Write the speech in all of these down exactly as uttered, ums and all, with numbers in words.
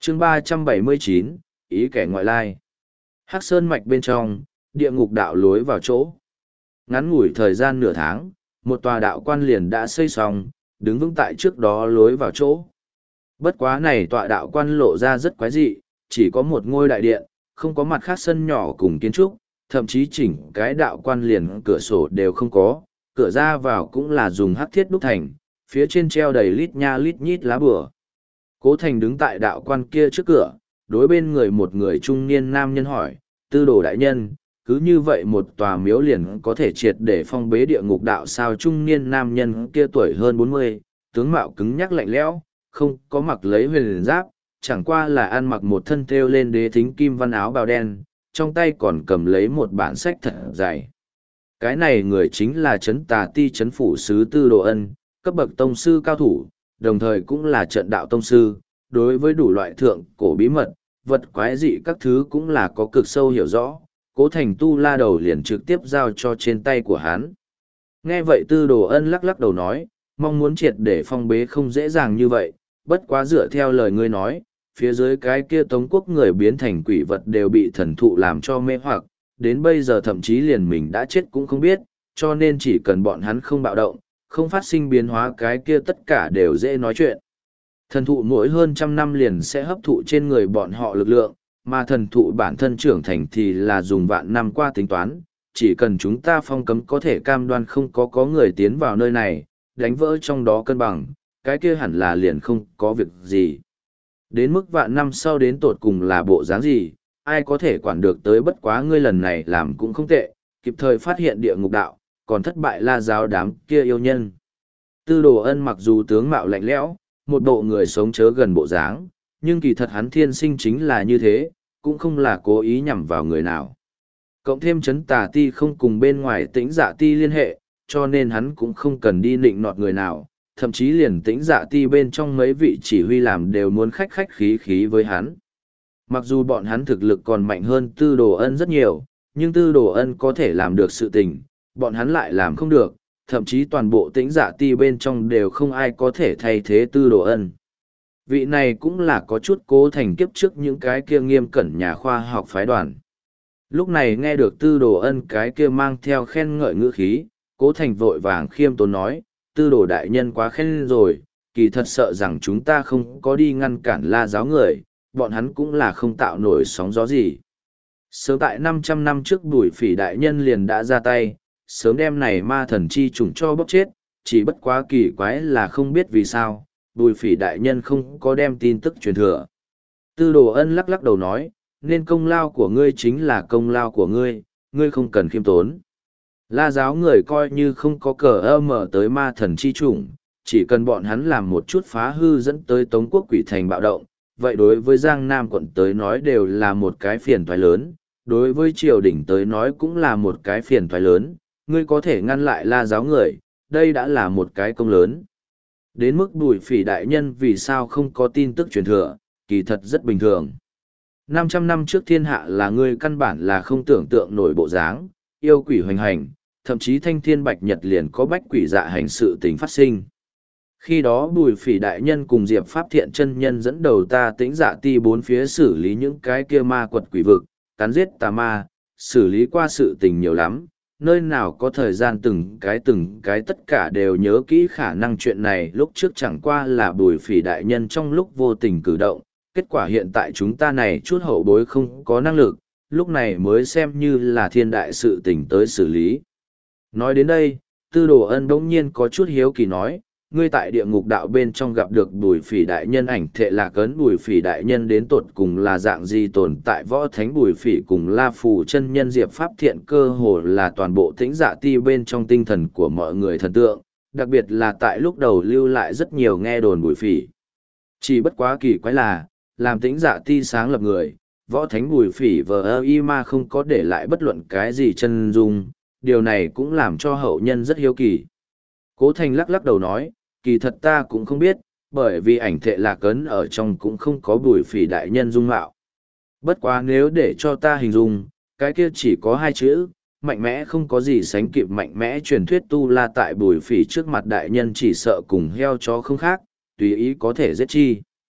chương ba trăm bảy mươi chín, ý kẻ ngoại lai. Hắc Sơn mạch bên trong, địa ngục đạo lối vào chỗ. Ngắn ngủi thời gian nửa tháng, một tòa đạo quan liền đã xây xong, đứng vững tại trước đó lối vào chỗ. Bất quá này tòa đạo quan lộ ra rất quái dị, chỉ có một ngôi đại điện, không có mặt khác sân nhỏ cùng kiến trúc, thậm chí chỉnh cái đạo quan liền cửa sổ đều không có, cửa ra vào cũng là dùng hắc thiết đúc thành, phía trên treo đầy lít nha lít nhít lá bùa. Cố Thành đứng tại đạo quan kia trước cửa, đối bên người một người trung niên nam nhân hỏi, tư đồ đại nhân, cứ như vậy một tòa miếu liền có thể triệt để phong bế địa ngục đạo sao? Trung niên nam nhân kia tuổi hơn bốn mươi, tướng mạo cứng nhắc lạnh lẽo, không có mặc lấy huyền giáp, chẳng qua là ăn mặc một thân thêu lên đế thính kim văn áo bào đen, trong tay còn cầm lấy một bản sách thật dày. Cái này người chính là Trấn Tà Ti Trấn Phủ Sứ Tư Đồ Ân, cấp bậc tông sư cao thủ, đồng thời cũng là trận đạo tông sư, đối với đủ loại thượng cổ bí mật, vật quái dị các thứ cũng là có cực sâu hiểu rõ. Cố Thành tu la đầu liền trực tiếp giao cho trên tay của hắn. Nghe vậy Tư Đồ Ân lắc lắc đầu nói, mong muốn triệt để phong bế không dễ dàng như vậy, bất quá dựa theo lời ngươi nói, phía dưới cái kia Tống quốc người biến thành quỷ vật đều bị thần thụ làm cho mê hoặc, đến bây giờ thậm chí liền mình đã chết cũng không biết, cho nên chỉ cần bọn hắn không bạo động, không phát sinh biến hóa, cái kia tất cả đều dễ nói chuyện. Thần thụ mỗi hơn trăm năm liền sẽ hấp thụ trên người bọn họ lực lượng, mà thần thụ bản thân trưởng thành thì là dùng vạn năm qua tính toán, chỉ cần chúng ta phong cấm có thể cam đoan không có có người tiến vào nơi này, đánh vỡ trong đó cân bằng, cái kia hẳn là liền không có việc gì. Đến mức vạn năm sau đến tột cùng là bộ dáng gì, ai có thể quản được tới, bất quá ngươi lần này làm cũng không tệ, kịp thời phát hiện địa ngục đạo, còn thất bại La giáo đám kia yêu nhân. Tư Đồ Ân mặc dù tướng mạo lạnh lẽo, một bộ người sống chớ gần bộ dáng, nhưng kỳ thật hắn thiên sinh chính là như thế, cũng không là cố ý nhằm vào người nào. Cộng thêm Trấn Tà Ti không cùng bên ngoài Tĩnh Dạ Ti liên hệ, cho nên hắn cũng không cần đi nịnh nọt người nào, thậm chí liền Tĩnh Dạ Ti bên trong mấy vị chỉ huy làm đều muốn khách khách khí khí với hắn. Mặc dù bọn hắn thực lực còn mạnh hơn Tư Đồ Ân rất nhiều, nhưng Tư Đồ Ân có thể làm được sự tình, bọn hắn lại làm không được, thậm chí toàn bộ Tĩnh Dạ Ti bên trong đều không ai có thể thay thế Tư Đồ Ân. Vị này cũng là có chút Cố Thành kiếp trước những cái kia nghiêm cẩn nhà khoa học phái đoàn. Lúc này nghe được Tư Đồ Ân cái kia mang theo khen ngợi ngữ khí, Cố Thành vội vàng khiêm tốn nói, Tư Đồ đại nhân quá khen rồi, kỳ thật sợ rằng chúng ta không có đi ngăn cản La giáo người, bọn hắn cũng là không tạo nổi sóng gió gì. Sớm tại năm trăm năm trước Bùi Phỉ đại nhân liền đã ra tay, sớm đem này ma thần chi trùng cho bóc chết, chỉ bất quá kỳ quái là không biết vì sao, Bùi Phỉ đại nhân không có đem tin tức truyền thừa. Tư Đồ Ân lắc lắc đầu nói, nên công lao của ngươi chính là công lao của ngươi, ngươi không cần khiêm tốn. La giáo người coi như không có cờ ơ mở tới ma thần chi trùng, chỉ cần bọn hắn làm một chút phá hư dẫn tới Tống quốc quỷ thành bạo động, vậy đối với Giang Nam quận tới nói đều là một cái phiền toái lớn, đối với triều đình tới nói cũng là một cái phiền toái lớn, ngươi có thể ngăn lại La giáo người, đây đã là một cái công lớn. Đến mức Bùi Phỉ đại nhân vì sao không có tin tức truyền thừa, kỳ thật rất bình thường. năm trăm năm trước thiên hạ là ngươi căn bản là không tưởng tượng nổi bộ dáng, yêu quỷ hoành hành, thậm chí thanh thiên bạch nhật liền có bách quỷ dạ hành sự tình phát sinh. Khi đó Bùi Phỉ đại nhân cùng Diệp Pháp Thiện chân nhân dẫn đầu ta Tĩnh Dạ Ti bốn phía xử lý những cái kia ma quật quỷ vực, cắn giết tà ma, xử lý qua sự tình nhiều lắm, nơi nào có thời gian từng cái từng cái tất cả đều nhớ kỹ khả năng chuyện này lúc trước chẳng qua là Bùi Phỉ đại nhân trong lúc vô tình cử động, kết quả hiện tại chúng ta này chút hậu bối không có năng lực, lúc này mới xem như là thiên đại sự tình tới xử lý. Nói đến đây, Tư Đồ Ân bỗng nhiên có chút hiếu kỳ nói, ngươi tại địa ngục đạo bên trong gặp được Bùi Phỉ đại nhân ảnh thệ lạc ấn, Bùi Phỉ đại nhân đến tột cùng là dạng gì tồn tại? Võ thánh Bùi Phỉ cùng La Phù chân nhân Diệp Pháp Thiện cơ hồ là toàn bộ Tĩnh Dạ Ti bên trong tinh thần của mọi người thần tượng, đặc biệt là tại lúc đầu lưu lại rất nhiều nghe đồn Bùi Phỉ. Chỉ bất quá kỳ quái là, làm Tĩnh Dạ Ti sáng lập người, võ thánh Bùi Phỉ vờ y ma không có để lại bất luận cái gì chân dung, điều này cũng làm cho hậu nhân rất hiếu kỳ. Cố Thành lắc lắc đầu nói, kỳ thật ta cũng không biết, bởi vì ảnh thệ lạc ấn ở trong cũng không có Bùi Phỉ đại nhân dung mạo. Bất quá nếu để cho ta hình dung, cái kia chỉ có hai chữ, mạnh mẽ, không có gì sánh kịp mạnh mẽ. Truyền thuyết tu la tại Bùi Phỉ trước mặt đại nhân chỉ sợ cùng heo chó không khác, tùy ý có thể giết chi.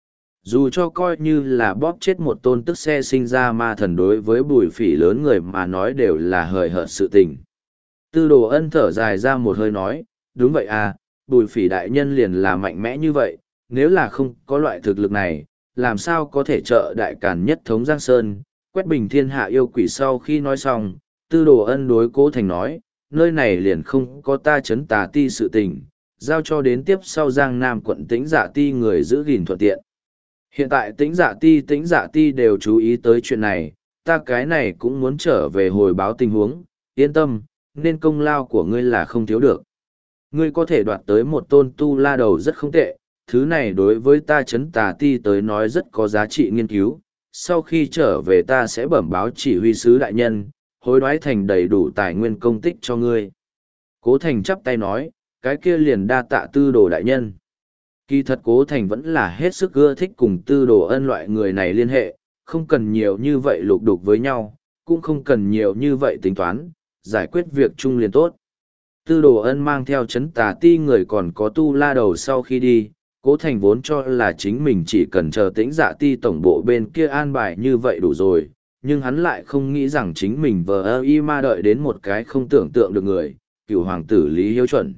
Dù cho coi như là bóp chết một tôn tức xe sinh ra ma thần đối với bùi phỉ lớn người mà nói đều là hời hợt sự tình. Tư đồ ân thở dài ra một hơi nói, đúng vậy à, bùi phỉ đại nhân liền là mạnh mẽ như vậy, nếu là không có loại thực lực này, làm sao có thể trợ đại càn nhất thống Giang Sơn, quét bình thiên hạ yêu quỷ. Sau khi nói xong, tư đồ ân đối Cố Thành nói, nơi này liền không có ta chấn tà ti sự tình, giao cho đến tiếp sau Giang Nam quận Tĩnh Dạ ti người giữ gìn thuận tiện. Hiện tại Tĩnh Dạ ti Tĩnh Dạ ti đều chú ý tới chuyện này, ta cái này cũng muốn trở về hồi báo tình huống, yên tâm, nên công lao của ngươi là không thiếu được. Ngươi có thể đoạt tới một tôn tu la đầu rất không tệ, thứ này đối với ta chấn tà ti tới nói rất có giá trị nghiên cứu. Sau khi trở về ta sẽ bẩm báo chỉ huy sứ đại nhân, hối đoái thành đầy đủ tài nguyên công tích cho ngươi. Cố Thành chắp tay nói, cái kia liền đa tạ tư đồ đại nhân. Kỳ thật Cố Thành vẫn là hết sức ưa thích cùng tư đồ ân loại người này liên hệ, không cần nhiều như vậy lục đục với nhau, cũng không cần nhiều như vậy tính toán, giải quyết việc chung liền tốt. Tư đồ ân mang theo chấn tà ti người còn có tu la đầu sau khi đi, Cố Thành vốn cho là chính mình chỉ cần chờ Tĩnh Dạ ti tổng bộ bên kia an bài như vậy đủ rồi, nhưng hắn lại không nghĩ rằng chính mình vờ y ma đợi đến một cái không tưởng tượng được người, cựu hoàng tử Lý Hiếu Chuẩn.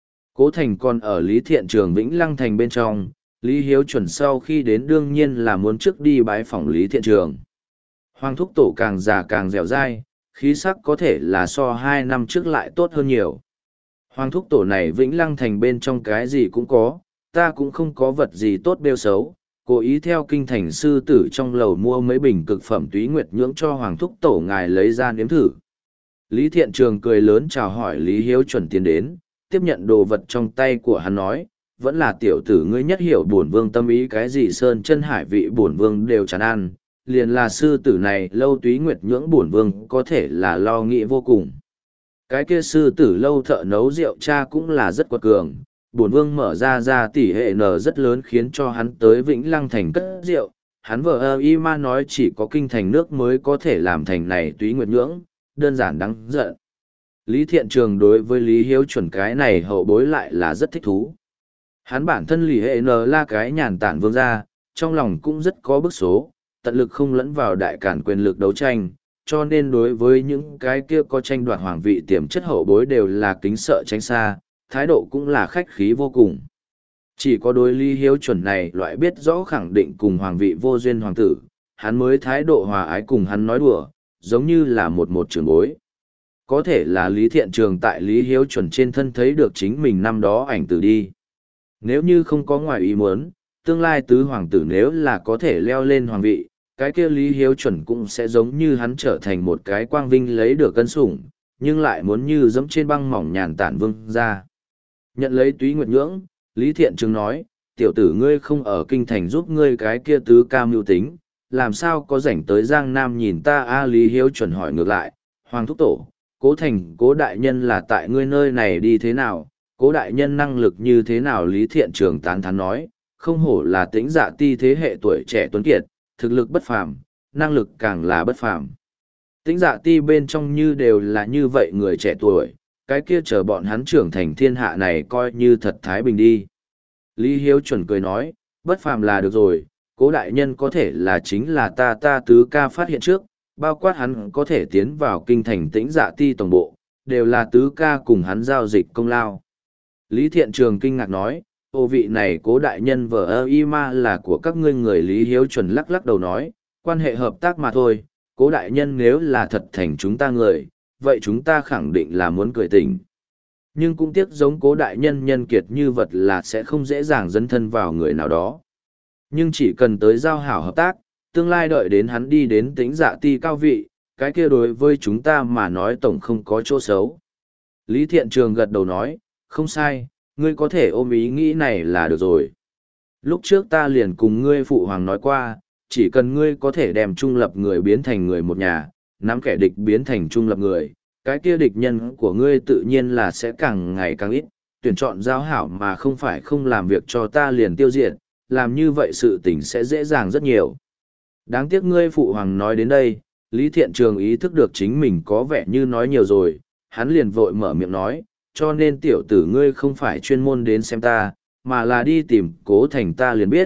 Cố Thành còn ở Lý Thiện Trường Vĩnh Lăng Thành bên trong, Lý Hiếu Chuẩn sau khi đến đương nhiên là muốn trước đi bái phỏng Lý Thiện Trường. Hoàng thúc tổ càng già càng dẻo dai, khí sắc có thể là so hai năm trước lại tốt hơn nhiều. Hoàng thúc tổ này Vĩnh Lăng Thành bên trong cái gì cũng có, ta cũng không có vật gì tốt bêu xấu, cố ý theo kinh thành sư tử trong lầu mua mấy bình cực phẩm túy nguyệt nhưỡng cho Hoàng thúc tổ ngài lấy ra nếm thử. Lý Thiện Trường cười lớn chào hỏi Lý Hiếu Chuẩn tiến đến, tiếp nhận đồ vật trong tay của hắn nói, vẫn là tiểu tử ngươi nhất hiểu bổn vương tâm ý, cái gì sơn chân hải vị bổn vương đều chán ăn, liền là sư tử này lâu túy nguyệt nhưỡng bổn vương có thể là lo nghĩ vô cùng. Cái kia sư tử lâu thợ nấu rượu cha cũng là rất quật cường, bổn vương mở ra ra tỷ hệ n rất lớn khiến cho hắn tới Vĩnh Lăng Thành cất rượu, hắn vợ ơ y ma nói chỉ có kinh thành nước mới có thể làm thành này túy nguyệt nhưỡng, đơn giản đáng giận. Lý Thiện Trường đối với Lý Hiếu Chuẩn cái này hậu bối lại là rất thích thú. Hắn bản thân Lý hệ n là cái nhàn tản vương gia, trong lòng cũng rất có bức số, tận lực không lẫn vào đại cản quyền lực đấu tranh, cho nên đối với những cái kia có tranh đoạt hoàng vị tiềm chất hậu bối đều là kính sợ tránh xa, thái độ cũng là khách khí vô cùng. Chỉ có đối Lý Hiếu Chuẩn này loại biết rõ khẳng định cùng hoàng vị vô duyên hoàng tử, hắn mới thái độ hòa ái cùng hắn nói đùa, giống như là một một trường bối. Có thể là Lý Thiện Trường tại Lý Hiếu Chuẩn trên thân thấy được chính mình năm đó ảnh tử đi. Nếu như không có ngoài ý muốn, tương lai tứ hoàng tử nếu là có thể leo lên hoàng vị, cái kia Lý Hiếu Chuẩn cũng sẽ giống như hắn trở thành một cái quang vinh lấy được cân sủng, nhưng lại muốn như dẫm trên băng mỏng nhàn tản vương ra. Nhận lấy túy nguyệt nhưỡng, Lý Thiện Trường nói, tiểu tử ngươi không ở kinh thành giúp ngươi cái kia tứ ca mưu tính, làm sao có rảnh tới Giang Nam nhìn ta a Lý Hiếu Chuẩn hỏi ngược lại, Hoàng thúc tổ, Cố Thành Cố đại nhân là tại ngươi nơi này đi thế nào, Cố đại nhân năng lực như thế nào? Lý Thiện Trường tán thán nói, không hổ là Tĩnh Dạ ti thế hệ tuổi trẻ tuấn kiệt, thực lực bất phàm, năng lực càng là bất phàm. Tĩnh Dạ ti bên trong như đều là như vậy người trẻ tuổi, cái kia chờ bọn hắn trưởng thành thiên hạ này coi như thật thái bình đi. Lý Hiếu Chuẩn cười nói, bất phàm là được rồi, Cố đại nhân có thể là chính là ta ta tứ ca phát hiện trước, bao quát hắn có thể tiến vào kinh thành Tĩnh Dạ ti tổng bộ, đều là tứ ca cùng hắn giao dịch công lao. Lý Thiện Trường kinh ngạc nói, ô vị này Cố đại nhân vợ ơ y ma là của các ngươi người. Lý Hiếu Chuẩn lắc lắc đầu nói, quan hệ hợp tác mà thôi, Cố đại nhân nếu là thật thành chúng ta người, vậy chúng ta khẳng định là muốn cười tỉnh. Nhưng cũng tiếc giống Cố đại nhân nhân kiệt như vật là sẽ không dễ dàng dấn thân vào người nào đó. Nhưng chỉ cần tới giao hảo hợp tác, tương lai đợi đến hắn đi đến Tĩnh Dạ ti cao vị, cái kia đối với chúng ta mà nói tổng không có chỗ xấu. Lý Thiện Trường gật đầu nói, không sai, ngươi có thể ôm ý nghĩ này là được rồi. Lúc trước ta liền cùng ngươi phụ hoàng nói qua, chỉ cần ngươi có thể đem trung lập người biến thành người một nhà, nắm kẻ địch biến thành trung lập người, cái kia địch nhân của ngươi tự nhiên là sẽ càng ngày càng ít, tuyển chọn giao hảo mà không phải không làm việc cho ta liền tiêu diệt, làm như vậy sự tình sẽ dễ dàng rất nhiều. Đáng tiếc ngươi phụ hoàng nói đến đây, Lý Thiện Trường ý thức được chính mình có vẻ như nói nhiều rồi, hắn liền vội mở miệng nói, cho nên tiểu tử ngươi không phải chuyên môn đến xem ta, mà là đi tìm Cố Thành. Ta liền biết,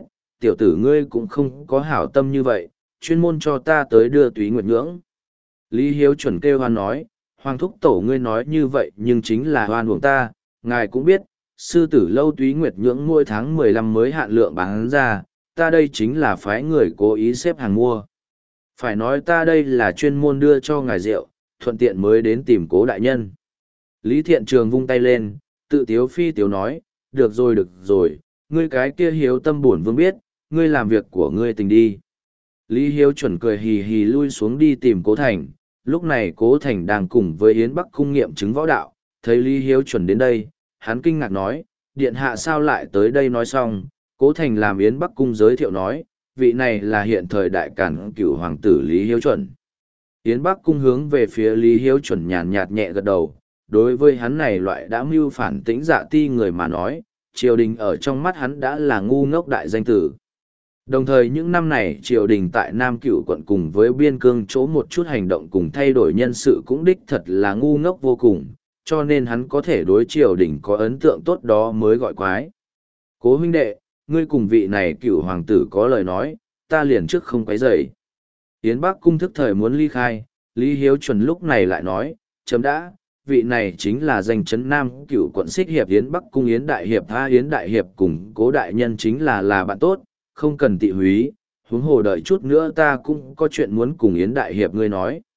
tiểu tử ngươi cũng không có hảo tâm như vậy, chuyên môn cho ta tới đưa túy nguyệt nhưỡng. Lý Hiếu chuẩn kêu hoan nói, Hoàng thúc tổ ngươi nói như vậy nhưng chính là hoan uổng ta, ngài cũng biết, sư tử lâu túy nguyệt nhưỡng mỗi tháng mười lăm mới hạn lượng bán ra, ta đây chính là phái người cố ý xếp hàng mua. Phải nói ta đây là chuyên môn đưa cho ngài rượu, thuận tiện mới đến tìm cố đại nhân. Lý Thiện Trường vung tay lên, tự tiếu phi tiếu nói, được rồi được rồi, ngươi cái kia hiếu tâm bổn vương biết, ngươi làm việc của ngươi tình đi. Lý Hiếu chuẩn cười hì hì lui xuống đi tìm Cố Thành, lúc này Cố Thành đang cùng với Yến Bắc cung nghiệm chứng võ đạo, thấy Lý Hiếu chuẩn đến đây, hắn kinh ngạc nói, điện hạ sao lại tới đây nói xong, Cố Thành làm Yến Bắc cung giới thiệu nói, vị này là hiện thời đại cản cửu hoàng tử Lý Hiếu chuẩn. Yến Bắc cung hướng về phía Lý Hiếu chuẩn nhàn nhạt nhẹ gật đầu, đối với hắn này loại đã mưu phản tĩnh dạ ti người mà nói, triều đình ở trong mắt hắn đã là ngu ngốc đại danh tử. Đồng thời những năm này triều đình tại Nam Cửu quận cùng với biên cương chỗ một chút hành động cùng thay đổi nhân sự cũng đích thật là ngu ngốc vô cùng, cho nên hắn có thể đối triều đình có ấn tượng tốt đó mới gọi quái. Cố huynh đệ, ngươi cùng vị này cửu hoàng tử có lời nói, ta liền trước không quấy rầy. Yến Bắc cung thức thời muốn ly khai, Lý Hiếu chuẩn lúc này lại nói, chấm đã, vị này chính là danh chấn Nam Cửu quận xích hiệp Yến Bắc cung Yến Đại Hiệp tha Yến Đại Hiệp cùng Cố đại nhân chính là là bạn tốt, không cần tị húy, huống hồ đợi chút nữa ta cũng có chuyện muốn cùng Yến Đại Hiệp ngươi nói.